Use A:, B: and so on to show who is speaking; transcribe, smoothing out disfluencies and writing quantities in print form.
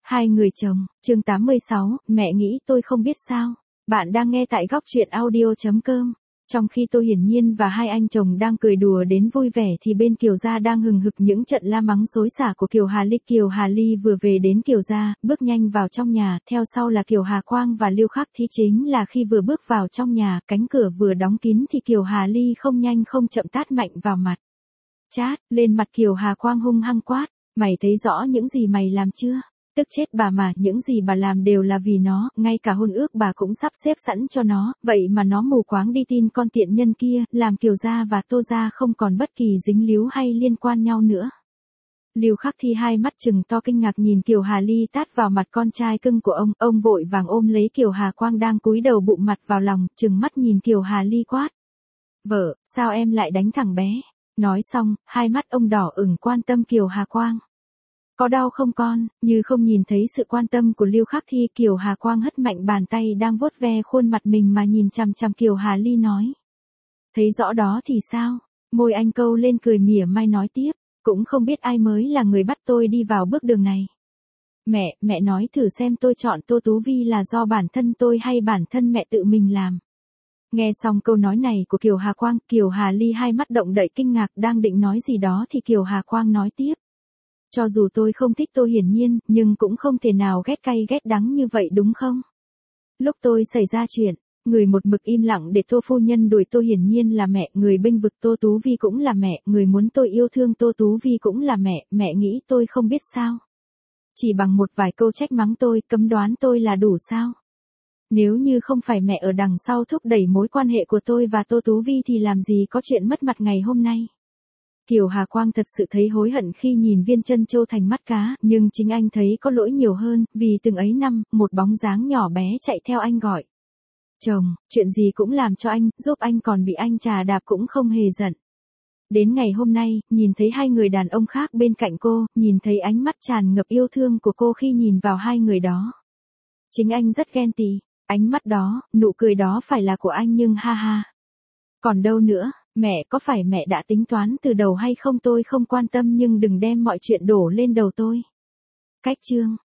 A: Hai người chồng, chương 86, mẹ nghĩ tôi không biết sao. Bạn đang nghe tại góc truyện audio.com. Trong khi Tô Hiển Nhiên và hai anh chồng đang cười đùa đến vui vẻ thì bên Kiều gia đang hừng hực những trận la mắng xối xả của Kiều Hà Ly. Kiều Hà Ly vừa về đến Kiều gia, bước nhanh vào trong nhà, theo sau là Kiều Hà Quang và Lưu Khắc Thí. Chính là khi vừa bước vào trong nhà, cánh cửa vừa đóng kín thì Kiều Hà Ly không nhanh không chậm tát mạnh vào mặt. Chát, lên mặt Kiều Hà Quang hung hăng quát, mày thấy rõ những gì mày làm chưa? Tức chết bà mà, những gì bà làm đều là vì nó, ngay cả hôn ước bà cũng sắp xếp sẵn cho nó, vậy mà nó mù quáng đi tin con tiện nhân kia, làm Kiều gia và Tô gia không còn bất kỳ dính líu hay liên quan nhau nữa. Lưu Khắc Thi hai mắt trừng to kinh ngạc nhìn Kiều Hà Ly tát vào mặt con trai cưng của ông vội vàng ôm lấy Kiều Hà Quang đang cúi đầu bụng mặt vào lòng, trừng mắt nhìn Kiều Hà Ly quát. Vợ, sao em lại đánh thằng bé? Nói xong, hai mắt ông đỏ ửng quan tâm Kiều Hà Quang. Có đau không con? Như không nhìn thấy sự quan tâm của Lưu Khắc Thi, Kiều Hà Quang hất mạnh bàn tay đang vuốt ve khuôn mặt mình mà nhìn chằm chằm Kiều Hà Ly nói. Thấy rõ đó thì sao? Môi anh câu lên cười mỉa mai nói tiếp, cũng không biết ai mới là người bắt tôi đi vào bước đường này. Mẹ nói thử xem tôi chọn Tô Tú Vi là do bản thân tôi hay bản thân mẹ tự mình làm. Nghe xong câu nói này của Kiều Hà Quang, Kiều Hà Ly hai mắt động đậy kinh ngạc, đang định nói gì đó thì Kiều Hà Quang nói tiếp. Cho dù tôi không thích Tô Hiển Nhiên, nhưng cũng không thể nào ghét cay ghét đắng như vậy đúng không? Lúc tôi xảy ra chuyện, người một mực im lặng để Tô phu nhân đuổi Tô Hiển Nhiên là mẹ, người bênh vực Tô Tú Vi cũng là mẹ, người muốn tôi yêu thương Tô Tú Vi cũng là mẹ nghĩ tôi không biết sao? Chỉ bằng một vài câu trách mắng tôi, cấm đoán tôi là đủ sao? Nếu như không phải mẹ ở đằng sau thúc đẩy mối quan hệ của tôi và Tô Tú Vi thì làm gì có chuyện mất mặt ngày hôm nay. Kiều Hà Quang thật sự thấy hối hận khi nhìn Viên Chân Châu thành mắt cá, nhưng chính anh thấy có lỗi nhiều hơn, vì từng ấy năm, một bóng dáng nhỏ bé chạy theo anh gọi. Chồng, chuyện gì cũng làm cho anh, giúp anh còn bị anh chà đạp cũng không hề giận. Đến ngày hôm nay, nhìn thấy hai người đàn ông khác bên cạnh cô, nhìn thấy ánh mắt tràn ngập yêu thương của cô khi nhìn vào hai người đó. Chính anh rất ghen tị, ánh mắt đó, nụ cười đó phải là của anh nhưng ha ha. Còn đâu nữa, mẹ có phải mẹ đã tính toán từ đầu hay không tôi không quan tâm nhưng đừng đem mọi chuyện đổ lên đầu tôi. Cách chương.